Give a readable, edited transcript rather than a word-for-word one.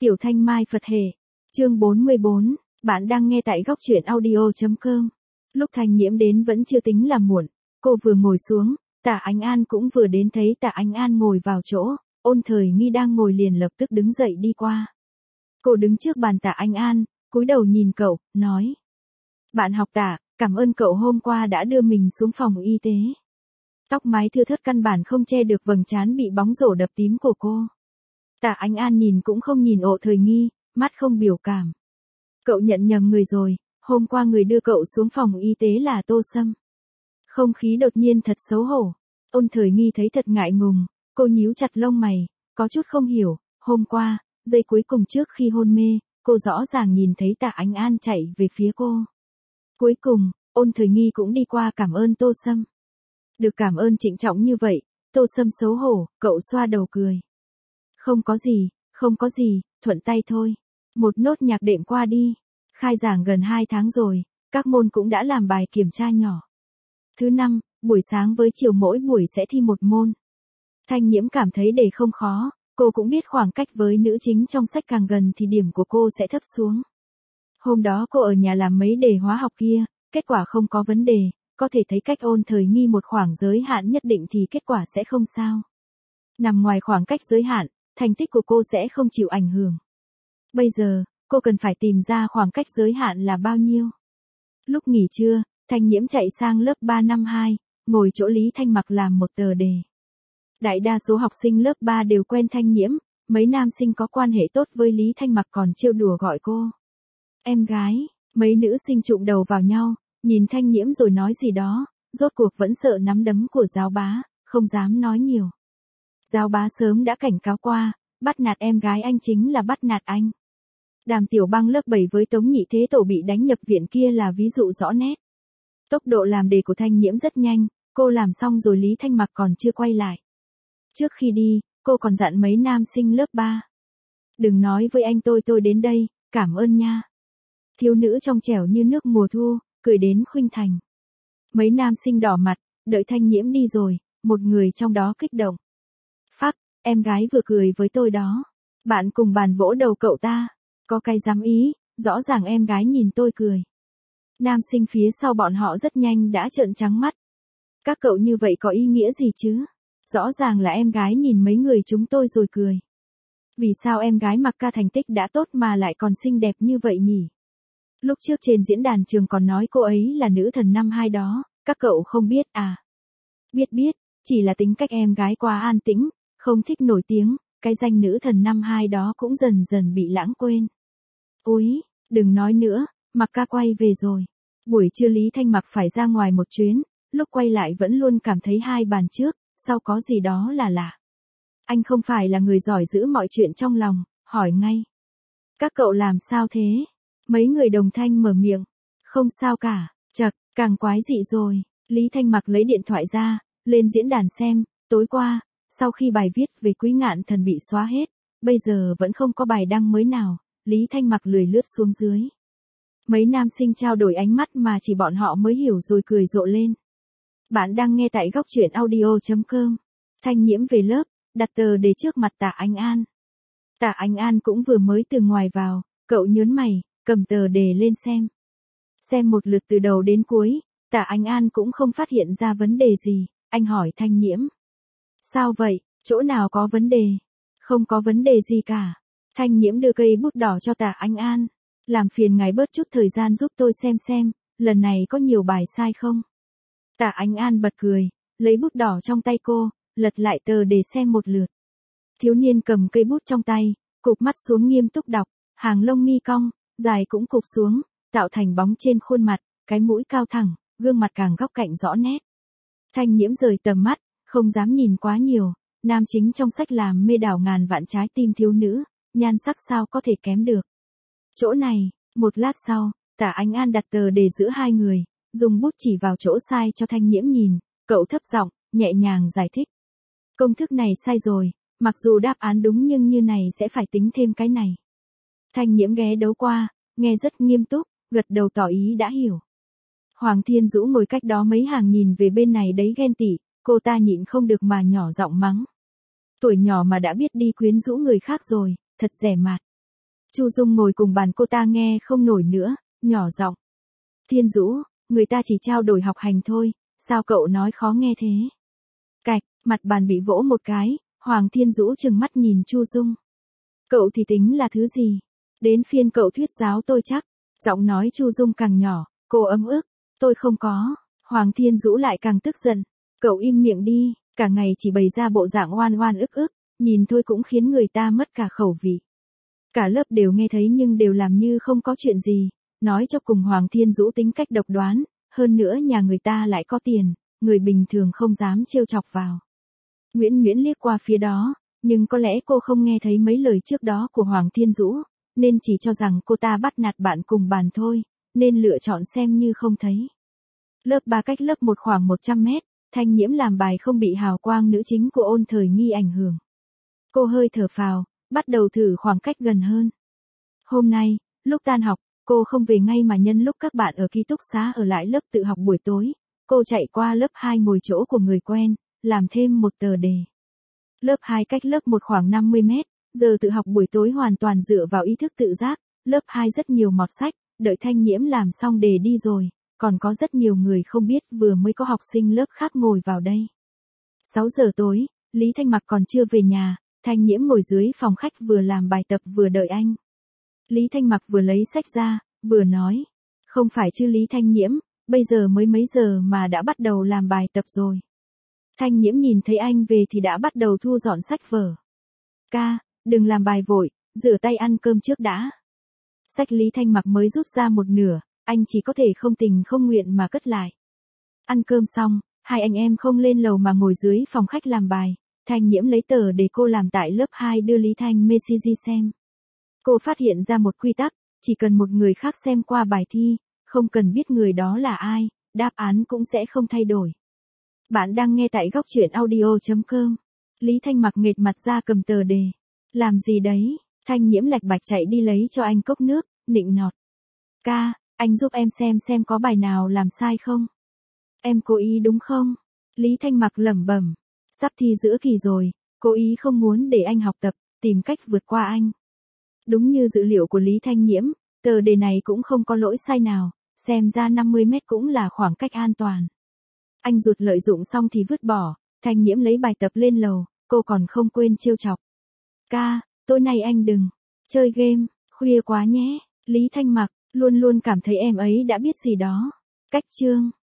Tiểu Thanh Mai Phật Hệ. Chương 44, bạn đang nghe tại góc truyện audio.com. Lúc Thanh Nhiễm đến vẫn chưa tính là muộn, cô vừa ngồi xuống, Tạ Ánh An cũng vừa đến, thấy Tạ Ánh An ngồi vào chỗ, Ôn Thời Nghi đang ngồi liền lập tức đứng dậy đi qua. Cô đứng trước bàn Tạ Ánh An, cúi đầu nhìn cậu, nói: "Bạn học Tạ, cảm ơn cậu hôm qua đã đưa mình xuống phòng y tế." Tóc mái thưa thớt căn bản không che được vầng trán bị bóng rổ đập tím của cô. Tạ Ánh An nhìn cũng không nhìn Ôn Thời Nghi, mắt không biểu cảm. "Cậu nhận nhầm người rồi, hôm qua người đưa cậu xuống phòng y tế là Tô Sâm." Không khí đột nhiên thật xấu hổ. Ôn Thời Nghi thấy thật ngại ngùng, cô nhíu chặt lông mày, có chút không hiểu, hôm qua, giây cuối cùng trước khi hôn mê, cô rõ ràng nhìn thấy Tạ Ánh An chạy về phía cô. Cuối cùng, Ôn Thời Nghi cũng đi qua cảm ơn Tô Sâm. Được cảm ơn trịnh trọng như vậy, Tô Sâm xấu hổ, cậu xoa đầu cười. "Không có gì, không có gì, thuận tay thôi. Một nốt nhạc đệm qua đi. Khai giảng gần 2 tháng rồi, các môn cũng đã làm bài kiểm tra nhỏ. Thứ 5, buổi sáng với chiều mỗi buổi sẽ thi một môn." Thanh Nhiễm cảm thấy đề không khó, cô cũng biết khoảng cách với nữ chính trong sách càng gần thì điểm của cô sẽ thấp xuống. Hôm đó cô ở nhà làm mấy đề hóa học kia, kết quả không có vấn đề, có thể thấy cách Ôn Thời Nghi một khoảng giới hạn nhất định thì kết quả sẽ không sao. Nằm ngoài khoảng cách giới hạn, thành tích của cô sẽ không chịu ảnh hưởng. Bây giờ, cô cần phải tìm ra khoảng cách giới hạn là bao nhiêu. Lúc nghỉ trưa, Thanh Nhiễm chạy sang lớp 3 năm 2, ngồi chỗ Lý Thanh Mặc làm một tờ đề. Đại đa số học sinh lớp 3 đều quen Thanh Nhiễm, mấy nam sinh có quan hệ tốt với Lý Thanh Mặc còn trêu đùa gọi cô em gái, mấy nữ sinh chụm đầu vào nhau, nhìn Thanh Nhiễm rồi nói gì đó, rốt cuộc vẫn sợ nắm đấm của giáo bá, không dám nói nhiều. Giáo bá sớm đã cảnh cáo qua, bắt nạt em gái anh chính là bắt nạt anh. Đàm Tiểu Băng lớp 7 với Tống Nhị Thế Tổ bị đánh nhập viện kia là ví dụ rõ nét. Tốc độ làm đề của Thanh Nhiễm rất nhanh, cô làm xong rồi Lý Thanh Mặc còn chưa quay lại. Trước khi đi, cô còn dặn mấy nam sinh lớp 3. "Đừng nói với anh tôi đến đây, cảm ơn nha." Thiếu nữ trong trẻo như nước mùa thu, cười đến khuynh thành. Mấy nam sinh đỏ mặt, đợi Thanh Nhiễm đi rồi, một người trong đó kích động: "Phắc, em gái vừa cười với tôi đó. Bạn cùng bàn vỗ đầu cậu ta. Có cái dám ý, rõ ràng em gái nhìn tôi cười." Nam sinh phía sau bọn họ rất nhanh đã trợn trắng mắt. "Các cậu như vậy có ý nghĩa gì chứ? Rõ ràng là em gái nhìn mấy người chúng tôi rồi cười. Vì sao em gái mặc ca thành tích đã tốt mà lại còn xinh đẹp như vậy nhỉ? Lúc trước trên diễn đàn trường còn nói cô ấy là nữ thần năm 2 đó, các cậu không biết à?" Biết, chỉ là tính cách em gái quá an tĩnh, không thích nổi tiếng, cái danh nữ thần năm 2 đó cũng dần dần bị lãng quên." "Úi, đừng nói nữa, Mặc ca quay về rồi." Buổi trưa Lý Thanh Mặc phải ra ngoài một chuyến, lúc quay lại vẫn luôn cảm thấy hai bàn trước, sau có gì đó là lạ. Anh không phải là người giỏi giữ mọi chuyện trong lòng, hỏi ngay: "Các cậu làm sao thế?" Mấy người đồng thanh mở miệng: "Không sao cả." Chật, càng quái dị rồi. Lý Thanh Mặc lấy điện thoại ra, lên diễn đàn xem, tối qua, sau khi bài viết về Quý Ngạn Thần bị xóa hết, bây giờ vẫn không có bài đăng mới nào, Lý Thanh Mặc lười lướt xuống dưới. Mấy nam sinh trao đổi ánh mắt mà chỉ bọn họ mới hiểu rồi cười rộ lên. Bạn đang nghe tại góc truyện audio.com. Thanh Nhiễm về lớp, đặt tờ đề trước mặt Tạ Ánh An. Tạ Ánh An cũng vừa mới từ ngoài vào, cậu nhớn mày, cầm tờ đề lên xem. Xem một lượt từ đầu đến cuối, Tạ Ánh An cũng không phát hiện ra vấn đề gì, anh hỏi Thanh Nhiễm: "Sao vậy, chỗ nào có vấn đề?" "Không có vấn đề gì cả." Thanh Nhiễm đưa cây bút đỏ cho Tạ Ánh An. "Làm phiền ngài bớt chút thời gian giúp tôi xem, lần này có nhiều bài sai không?" Tạ Ánh An bật cười, lấy bút đỏ trong tay cô, lật lại tờ để xem một lượt. Thiếu niên cầm cây bút trong tay, cụp mắt xuống nghiêm túc đọc, hàng lông mi cong, dài cũng cụp xuống, tạo thành bóng trên khuôn mặt, cái mũi cao thẳng, gương mặt càng góc cạnh rõ nét. Thanh Nhiễm rời tầm mắt, không dám nhìn quá nhiều, nam chính trong sách làm mê đảo ngàn vạn trái tim thiếu nữ, nhan sắc sao có thể kém được. Chỗ này, một lát sau, Tạ Ánh An đặt tờ đề giữa hai người, dùng bút chỉ vào chỗ sai cho Thanh Nhiễm nhìn, cậu thấp giọng, nhẹ nhàng giải thích: "Công thức này sai rồi, mặc dù đáp án đúng nhưng như này sẽ phải tính thêm cái này." Thanh Nhiễm ghé đấu qua, nghe rất nghiêm túc, gật đầu tỏ ý đã hiểu. Hoàng Thiên Dũ ngồi cách đó mấy hàng nhìn về bên này đấy ghen tị, cô ta nhịn không được mà nhỏ giọng mắng: "Tuổi nhỏ mà đã biết đi quyến rũ người khác rồi, thật rẻ mạt." Chu Dung ngồi cùng bàn cô ta nghe không nổi nữa, nhỏ giọng. Thiên Dũ, người ta chỉ trao đổi học hành thôi, sao cậu nói khó nghe thế? Cạch, mặt bàn bị vỗ một cái, Hoàng Thiên Dũ trừng mắt nhìn Chu Dung. Cậu thì tính là thứ gì? Đến phiên cậu thuyết giáo tôi chắc. Giọng nói Chu Dung càng nhỏ, cô ấm ức. Tôi không có. Hoàng Thiên Dũ lại càng tức giận. Cậu im miệng đi, cả ngày chỉ bày ra bộ dạng oan oan ức ức, nhìn thôi cũng khiến người ta mất cả khẩu vị. Cả lớp đều nghe thấy nhưng đều làm như không có chuyện gì, nói cho cùng Hoàng Thiên Dũ tính cách độc đoán, hơn nữa nhà người ta lại có tiền, người bình thường không dám trêu chọc vào. Nguyễn Nguyễn liếc qua phía đó, nhưng có lẽ cô không nghe thấy mấy lời trước đó của Hoàng Thiên Dũ, nên chỉ cho rằng cô ta bắt nạt bạn cùng bàn thôi, nên lựa chọn xem như không thấy. Lớp 3 cách lớp 1 khoảng 100 mét, Thanh Nhiễm làm bài không bị hào quang nữ chính của Ôn Thời Nghi ảnh hưởng. Cô hơi thở phào, bắt đầu thử khoảng cách gần hơn. Hôm nay, lúc tan học, cô không về ngay mà nhân lúc các bạn ở ký túc xá ở lại lớp tự học buổi tối, cô chạy qua lớp 2 ngồi chỗ của người quen, làm thêm một tờ đề. Lớp 2 cách lớp 1 khoảng 50 mét, giờ tự học buổi tối hoàn toàn dựa vào ý thức tự giác, lớp 2 rất nhiều mọt sách, đợi Thanh Nhiễm làm xong đề đi rồi, còn có rất nhiều người không biết vừa mới có học sinh lớp khác ngồi vào đây. 6 giờ tối, Lý Thanh Mặc còn chưa về nhà, Thanh Nhiễm ngồi dưới phòng khách vừa làm bài tập vừa đợi anh. Lý Thanh Mặc vừa lấy sách ra, vừa nói, không phải chứ Lý Thanh Nhiễm, bây giờ mới mấy giờ mà đã bắt đầu làm bài tập rồi. Thanh Nhiễm nhìn thấy anh về thì đã bắt đầu thu dọn sách vở. Ca, đừng làm bài vội, rửa tay ăn cơm trước đã. Sách Lý Thanh Mặc mới rút ra một nửa, anh chỉ có thể không tình không nguyện mà cất lại. Ăn cơm xong, hai anh em không lên lầu mà ngồi dưới phòng khách làm bài. Thanh Nhiễm lấy tờ để cô làm tại lớp 2 đưa Lý Thanh Messi xem. Cô phát hiện ra một quy tắc, chỉ cần một người khác xem qua bài thi, không cần biết người đó là ai, đáp án cũng sẽ không thay đổi. Bạn đang nghe tại góc truyện audio.com. Lý Thanh Mặc nghệt mặt ra cầm tờ đề. Làm gì đấy? Thanh Nhiễm lạch bạch chạy đi lấy cho anh cốc nước, nịnh nọt. Ca, anh giúp em xem có bài nào làm sai không? Em cố ý đúng không? Lý Thanh Mặc lẩm bẩm. Sắp thi giữa kỳ rồi, cố ý không muốn để anh học tập, tìm cách vượt qua anh. Đúng như dữ liệu của Lý Thanh Nhiễm, tờ đề này cũng không có lỗi sai nào, xem ra 50 mét cũng là khoảng cách an toàn. Anh rụt lợi dụng xong thì vứt bỏ, Thanh Nhiễm lấy bài tập lên lầu, cô còn không quên trêu chọc. Ca, tối nay anh đừng chơi game, khuya quá nhé. Lý Thanh Mặc, luôn luôn cảm thấy em ấy đã biết gì đó. Cách chương.